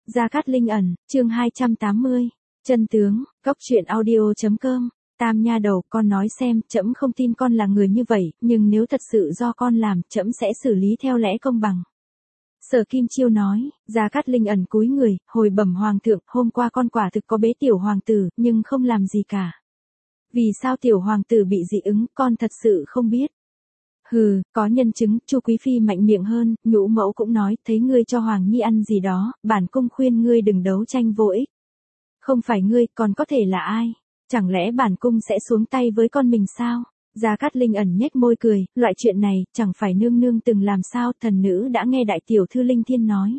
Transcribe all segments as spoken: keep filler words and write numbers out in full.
Gia Cát Linh ẩn, chương hai trăm tám mươi. Chân tướng, góc truyện audio.com. Tam nha đầu, con nói xem, trẫm không tin con là người như vậy, nhưng nếu thật sự do con làm, trẫm sẽ xử lý theo lẽ công bằng. Sở Kim Chiêu nói. Gia Cát Linh ẩn cúi người, hồi bẩm hoàng thượng, hôm qua con quả thực có bế tiểu hoàng tử, nhưng không làm gì cả. Vì sao tiểu hoàng tử bị dị ứng, con thật sự không biết. Hừ, có nhân chứng. Chu Quý Phi mạnh miệng hơn, Nhũ Mẫu cũng nói, thấy ngươi cho Hoàng Nhi ăn gì đó, bản cung khuyên ngươi đừng đấu tranh vô ích. Không phải ngươi, còn có thể là ai? Chẳng lẽ bản cung sẽ xuống tay với con mình sao? Gia Cát Linh ẩn nhếch môi cười, loại chuyện này, chẳng phải nương nương từng làm sao, thần nữ đã nghe đại tiểu thư Linh Thiên nói.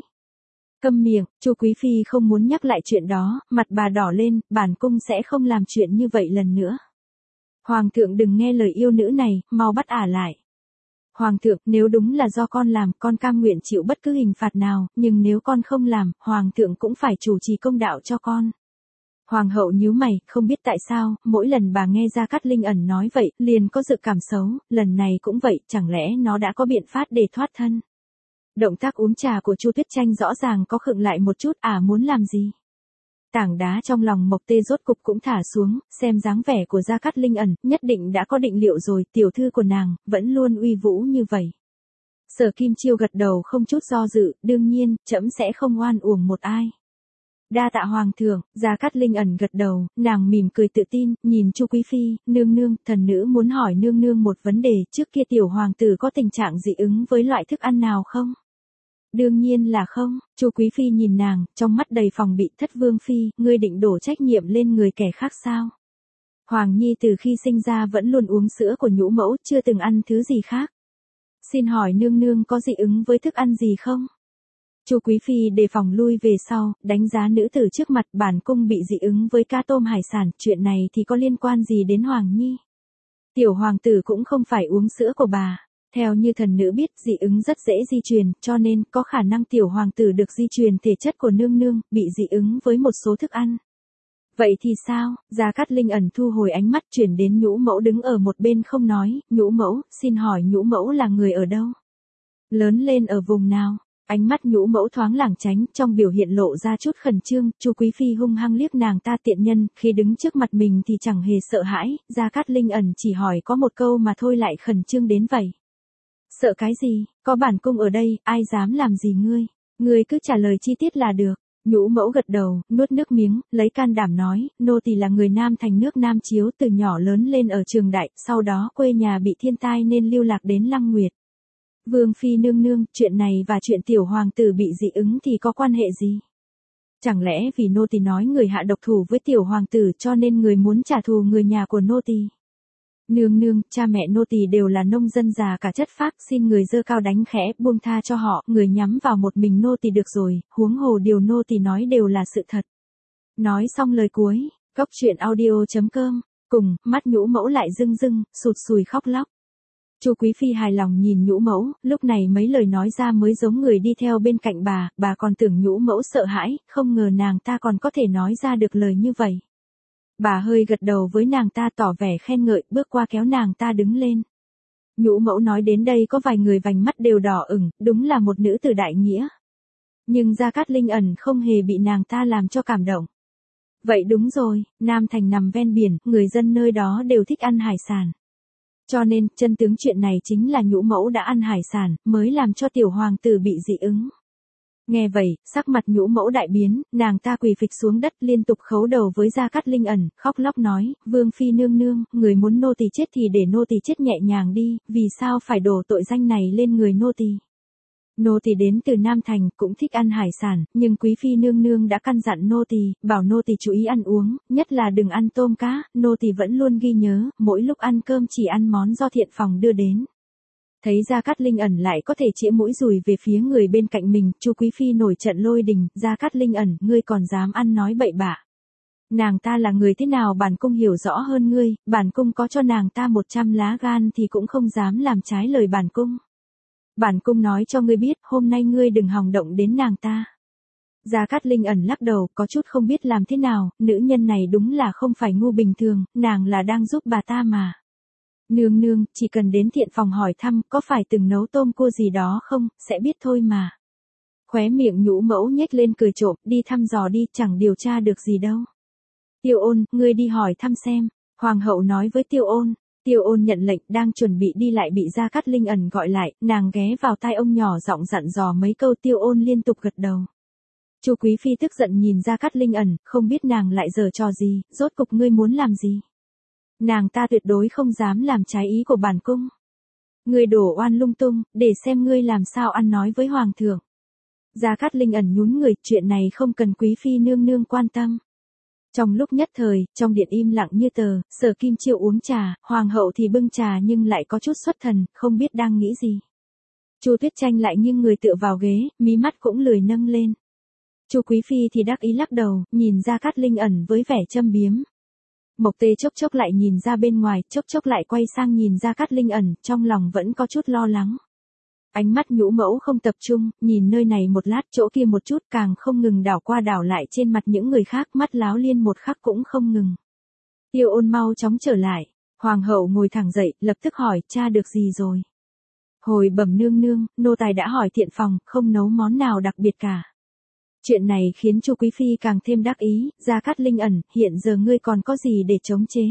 Câm miệng. Chu Quý Phi không muốn nhắc lại chuyện đó, mặt bà đỏ lên, bản cung sẽ không làm chuyện như vậy lần nữa. Hoàng thượng đừng nghe lời yêu nữ này, mau bắt ả lại. Hoàng thượng, nếu đúng là do con làm, con cam nguyện chịu bất cứ hình phạt nào, nhưng nếu con không làm, Hoàng thượng cũng phải chủ trì công đạo cho con. Hoàng hậu nhíu mày, không biết tại sao, mỗi lần bà nghe Gia Cát Linh ẩn nói vậy, liền có dự cảm xấu, lần này cũng vậy, chẳng lẽ nó đã có biện pháp để thoát thân. Động tác uống trà của Chu Tuyết Tranh rõ ràng có khựng lại một chút, à muốn làm gì? Tảng đá trong lòng Mộc Tê rốt cục cũng thả xuống, xem dáng vẻ của Gia Cát Linh ẩn, nhất định đã có định liệu rồi, tiểu thư của nàng, vẫn luôn uy vũ như vậy. Sở Kim Chiêu gật đầu không chút do dự, đương nhiên, trẫm sẽ không oan uổng một ai. Đa tạ hoàng thượng. Gia Cát Linh ẩn gật đầu, nàng mỉm cười tự tin, nhìn Chu Quý Phi, nương nương, thần nữ muốn hỏi nương nương một vấn đề, trước kia tiểu hoàng tử có tình trạng dị ứng với loại thức ăn nào không? Đương nhiên là không. Chu Quý Phi nhìn nàng, trong mắt đầy phòng bị. Thất vương phi, ngươi định đổ trách nhiệm lên người kẻ khác sao? Hoàng Nhi từ khi sinh ra vẫn luôn uống sữa của Nhũ Mẫu, chưa từng ăn thứ gì khác. Xin hỏi nương nương có dị ứng với thức ăn gì không? Chu Quý Phi đề phòng lui về sau, đánh giá nữ tử trước mặt, bản cung bị dị ứng với cá tôm hải sản, chuyện này thì có liên quan gì đến Hoàng Nhi? Tiểu hoàng tử cũng không phải uống sữa của bà. Theo như thần nữ biết, dị ứng rất dễ di truyền, cho nên có khả năng tiểu hoàng tử được di truyền thể chất của nương nương, bị dị ứng với một số thức ăn. Vậy thì sao? Gia Cát Linh ẩn thu hồi ánh mắt chuyển đến Nhũ Mẫu đứng ở một bên không nói. Nhũ Mẫu, xin hỏi Nhũ Mẫu là người ở đâu? Lớn lên ở vùng nào? Ánh mắt Nhũ Mẫu thoáng lảng tránh, trong biểu hiện lộ ra chút khẩn trương. Chu Quý Phi hung hăng liếc nàng ta tiện nhân, khi đứng trước mặt mình thì chẳng hề sợ hãi. Gia Cát Linh ẩn chỉ hỏi có một câu mà thôi lại khẩn trương đến vậy. Sợ cái gì? Có bản cung ở đây, ai dám làm gì ngươi? Ngươi cứ trả lời chi tiết là được. Nhũ Mẫu gật đầu, nuốt nước miếng, lấy can đảm nói, nô tỳ là người Nam thành nước Nam Chiếu, từ nhỏ lớn lên ở Trường Đại, sau đó quê nhà bị thiên tai nên lưu lạc đến Lăng Nguyệt. Vương phi nương nương, chuyện này và chuyện tiểu hoàng tử bị dị ứng thì có quan hệ gì? Chẳng lẽ vì nô tỳ nói người hạ độc thủ với tiểu hoàng tử cho nên người muốn trả thù người nhà của nô tỳ? Nương nương, cha mẹ nô tỳ đều là nông dân già cả chất phác, xin người dơ cao đánh khẽ, buông tha cho họ, người nhắm vào một mình nô tỳ được rồi, huống hồ điều nô tỳ nói đều là sự thật. Nói xong lời cuối, góc truyện audio.com, cùng, mắt Nhũ Mẫu lại rưng rưng, sụt sùi khóc lóc. Chu Quý Phi hài lòng nhìn Nhũ Mẫu, lúc này mấy lời nói ra mới giống người đi theo bên cạnh bà, bà còn tưởng Nhũ Mẫu sợ hãi, không ngờ nàng ta còn có thể nói ra được lời như vậy. Bà hơi gật đầu với nàng ta tỏ vẻ khen ngợi, bước qua kéo nàng ta đứng lên. Nhũ Mẫu nói đến đây có vài người vành mắt đều đỏ ửng, đúng là một nữ tử đại nghĩa. Nhưng Gia Cát Linh ẩn không hề bị nàng ta làm cho cảm động. Vậy đúng rồi, Nam thành nằm ven biển, người dân nơi đó đều thích ăn hải sản. Cho nên, chân tướng chuyện này chính là Nhũ Mẫu đã ăn hải sản, mới làm cho tiểu hoàng tử bị dị ứng. Nghe vậy, sắc mặt Nhũ Mẫu đại biến, nàng ta quỳ phịch xuống đất liên tục khấu đầu với Gia Cát Linh ẩn, khóc lóc nói, Vương phi nương nương, người muốn nô tỳ chết thì để nô tỳ chết nhẹ nhàng đi, vì sao phải đổ tội danh này lên người nô tỳ? Nô tỳ đến từ Nam Thành, cũng thích ăn hải sản, nhưng quý phi nương nương đã căn dặn nô tỳ, bảo nô tỳ chú ý ăn uống, nhất là đừng ăn tôm cá, nô tỳ vẫn luôn ghi nhớ, mỗi lúc ăn cơm chỉ ăn món do thiện phòng đưa đến. Thấy Gia Cát Linh ẩn lại có thể chĩa mũi dùi về phía người bên cạnh mình, Chu Quý Phi nổi trận lôi đình, Gia Cát Linh ẩn, ngươi còn dám ăn nói bậy bạ. Nàng ta là người thế nào bản cung hiểu rõ hơn ngươi, bản cung có cho nàng ta một trăm lá gan thì cũng không dám làm trái lời bản cung. Bản cung nói cho ngươi biết, hôm nay ngươi đừng hòng động đến nàng ta. Gia Cát Linh ẩn lắc đầu, có chút không biết làm thế nào, nữ nhân này đúng là không phải ngu bình thường, nàng là đang giúp bà ta mà. Nương nương, chỉ cần đến thiện phòng hỏi thăm, có phải từng nấu tôm cua gì đó không, sẽ biết thôi mà. Khóe miệng Nhũ Mẫu nhếch lên cười trộm, đi thăm dò đi, chẳng điều tra được gì đâu. Tiêu Ôn, ngươi đi hỏi thăm xem, Hoàng hậu nói với Tiêu Ôn. Tiêu Ôn nhận lệnh, đang chuẩn bị đi lại bị Gia Cát Linh ẩn gọi lại, nàng ghé vào tai ông nhỏ giọng dặn dò mấy câu. Tiêu Ôn liên tục gật đầu. Chu Quý Phi tức giận nhìn Gia Cát Linh ẩn, không biết nàng lại giở trò gì, rốt cục ngươi muốn làm gì? Nàng ta tuyệt đối không dám làm trái ý của bản cung. Ngươi đổ oan lung tung, để xem ngươi làm sao ăn nói với Hoàng thượng. Gia Cát Linh ẩn nhún người, chuyện này không cần Quý Phi nương nương quan tâm. Trong lúc nhất thời, trong điện im lặng như tờ, Sở Kim Chiêu uống trà, Hoàng hậu thì bưng trà nhưng lại có chút xuất thần, không biết đang nghĩ gì. Chu Tuyết Tranh lại nghiêng người tựa vào ghế, mí mắt cũng lười nâng lên. Chu Quý Phi thì đắc ý lắc đầu, nhìn Gia Cát Linh ẩn với vẻ châm biếm. Mộc Tê chốc chốc lại nhìn ra bên ngoài, chốc chốc lại quay sang nhìn Gia Cát Linh ẩn, trong lòng vẫn có chút lo lắng. Ánh mắt Nhũ Mẫu không tập trung, nhìn nơi này một lát chỗ kia một chút, càng không ngừng đảo qua đảo lại trên mặt những người khác, mắt láo liên một khắc cũng không ngừng. Tiêu Ôn mau chóng trở lại, Hoàng hậu ngồi thẳng dậy, lập tức hỏi, cha được gì rồi? Hồi bẩm nương nương, nô tài đã hỏi thiện phòng, không nấu món nào đặc biệt cả. Chuyện này khiến Chu Quý Phi càng thêm đắc ý, Gia Cát Linh ẩn, hiện giờ ngươi còn có gì để chống chế?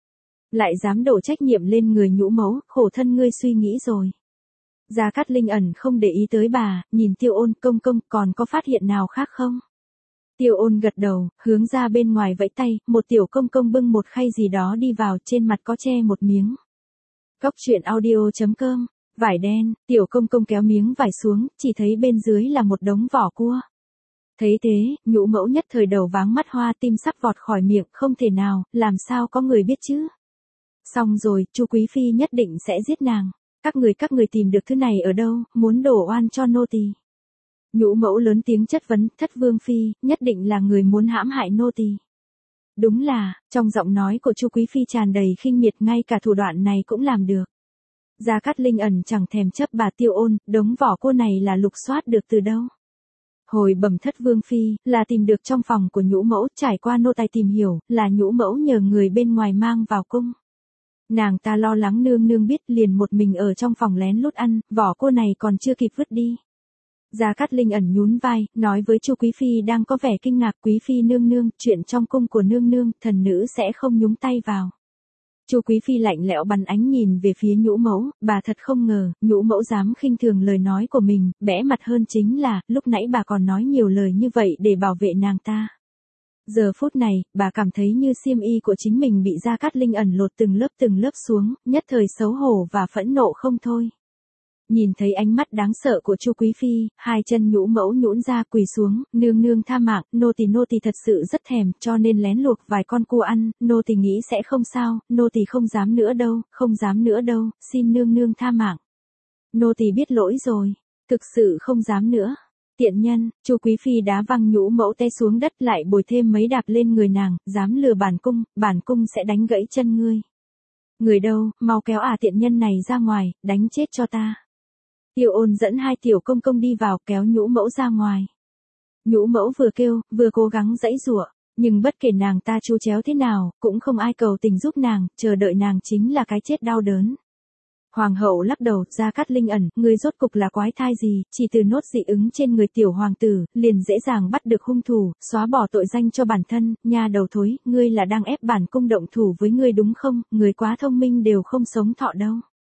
Lại dám đổ trách nhiệm lên người Nhũ Mẫu, khổ thân ngươi suy nghĩ rồi. Gia Cát Linh ẩn không để ý tới bà, nhìn Tiêu Ôn, công công, còn có phát hiện nào khác không? Tiêu Ôn gật đầu, hướng ra bên ngoài vẫy tay, một tiểu công công bưng một khay gì đó đi vào, trên mặt có che một miếng. Cốc truyện audio chấm com, vải đen, tiểu công công kéo miếng vải xuống, chỉ thấy bên dưới là một đống vỏ cua. Thấy thế, Nhũ Mẫu nhất thời đầu váng mắt hoa, tim sắp vọt khỏi miệng, không thể nào, làm sao có người biết chứ? Xong rồi, Chu Quý Phi nhất định sẽ giết nàng. Các người các người tìm được thứ này ở đâu, muốn đổ oan cho nô tỳ. Nhũ Mẫu lớn tiếng chất vấn, Thất Vương Phi, nhất định là người muốn hãm hại nô tỳ. Đúng là, trong giọng nói của Chu Quý Phi tràn đầy khinh miệt, ngay cả thủ đoạn này cũng làm được. Gia Cát Linh ẩn chẳng thèm chấp bà Tiêu Ôn, đống vỏ cua này là lục soát được từ đâu? Hồi bẩm Thất Vương Phi, là tìm được trong phòng của Nhũ Mẫu, trải qua nô tài tìm hiểu, là Nhũ Mẫu nhờ người bên ngoài mang vào cung. Nàng ta lo lắng nương nương biết, liền một mình ở trong phòng lén lút ăn, vỏ cua này còn chưa kịp vứt đi. Gia Cát Linh ẩn nhún vai, nói với Chu Quý Phi đang có vẻ kinh ngạc, Quý Phi nương nương, chuyện trong cung của nương nương, thần nữ sẽ không nhúng tay vào. Chu Quý Phi lạnh lẽo bắn ánh nhìn về phía Nhũ Mẫu, bà thật không ngờ, Nhũ Mẫu dám khinh thường lời nói của mình, bẽ mặt hơn chính là, lúc nãy bà còn nói nhiều lời như vậy để bảo vệ nàng ta. Giờ phút này, bà cảm thấy như xiêm y của chính mình bị Gia Cát Linh ẩn lột từng lớp từng lớp xuống, nhất thời xấu hổ và phẫn nộ không thôi. Nhìn thấy ánh mắt đáng sợ của Chu Quý Phi, hai chân Nhũ Mẫu nhũn ra quỳ xuống, nương nương tha mạng, nô tỳ nô tỳ thật sự rất thèm, cho nên lén luộc vài con cua ăn, nô tỳ nghĩ sẽ không sao, nô tỳ không dám nữa đâu, không dám nữa đâu, xin nương nương tha mạng. Nô tỳ biết lỗi rồi, thực sự không dám nữa. Tiện nhân, Chu Quý Phi đá văng Nhũ Mẫu té xuống đất, lại bồi thêm mấy đạp lên người nàng, dám lừa bản cung, bản cung sẽ đánh gãy chân ngươi. Người đâu, mau kéo ả tiện nhân này ra ngoài, đánh chết cho ta. Tiêu Ôn dẫn hai tiểu công công đi vào, kéo Nhũ Mẫu ra ngoài. Nhũ Mẫu vừa kêu, vừa cố gắng giãy giụa, nhưng bất kể nàng ta chu chéo thế nào, cũng không ai cầu tình giúp nàng, chờ đợi nàng chính là cái chết đau đớn. Hoàng hậu lắc đầu, Gia Cát Linh ẩn, ngươi rốt cục là quái thai gì, chỉ từ nốt dị ứng trên người tiểu hoàng tử, liền dễ dàng bắt được hung thủ, xóa bỏ tội danh cho bản thân, nha đầu thối, ngươi là đang ép bản cung động thủ với ngươi đúng không, người quá thông minh đều không sống thọ đâu.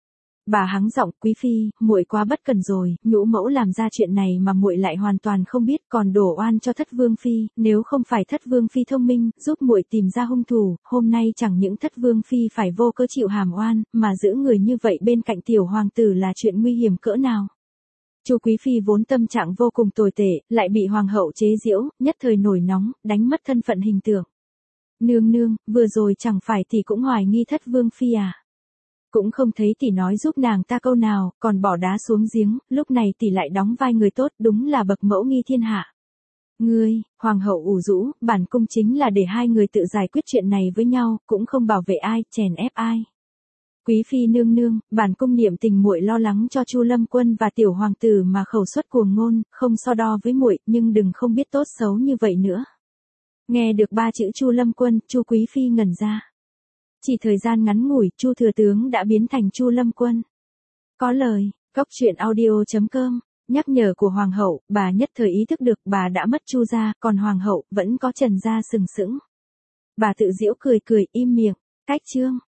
Bà hắng giọng, Quý Phi, muội quá bất cẩn rồi, Nhũ Mẫu làm ra chuyện này mà muội lại hoàn toàn không biết, còn đổ oan cho Thất Vương Phi, nếu không phải Thất Vương Phi thông minh, giúp muội tìm ra hung thủ, hôm nay chẳng những Thất Vương Phi phải vô cớ chịu hàm oan, mà giữ người như vậy bên cạnh tiểu hoàng tử là chuyện nguy hiểm cỡ nào. Chu Quý Phi vốn tâm trạng vô cùng tồi tệ, lại bị hoàng hậu chế giễu, nhất thời nổi nóng, đánh mất thân phận hình tượng. Nương nương, vừa rồi chẳng phải tỷ cũng hoài nghi Thất Vương Phi à? Cũng không thấy tỷ nói giúp nàng ta câu nào, còn bỏ đá xuống giếng, lúc này tỷ lại đóng vai người tốt, đúng là bậc mẫu nghi thiên hạ. Ngươi, hoàng hậu ủ rũ, bản cung chính là để hai người tự giải quyết chuyện này với nhau, cũng không bảo vệ ai, chèn ép ai. Quý Phi nương nương, bản cung niệm tình muội lo lắng cho Chu Lâm Quân và tiểu hoàng tử mà khẩu xuất cuồng ngôn, không so đo với muội, nhưng đừng không biết tốt xấu như vậy nữa. Nghe được ba chữ Chu Lâm Quân, Chu Quý Phi ngẩn ra. Chỉ thời gian ngắn ngủi, Chu thừa tướng đã biến thành Chu Lâm Quân. Có lời, cốc truyện audio chấm com Nhắc nhở của hoàng hậu, bà nhất thời ý thức được bà đã mất Chu gia, còn hoàng hậu vẫn có Trần gia sừng sững. Bà tự giễu cười cười im miệng, cách chương.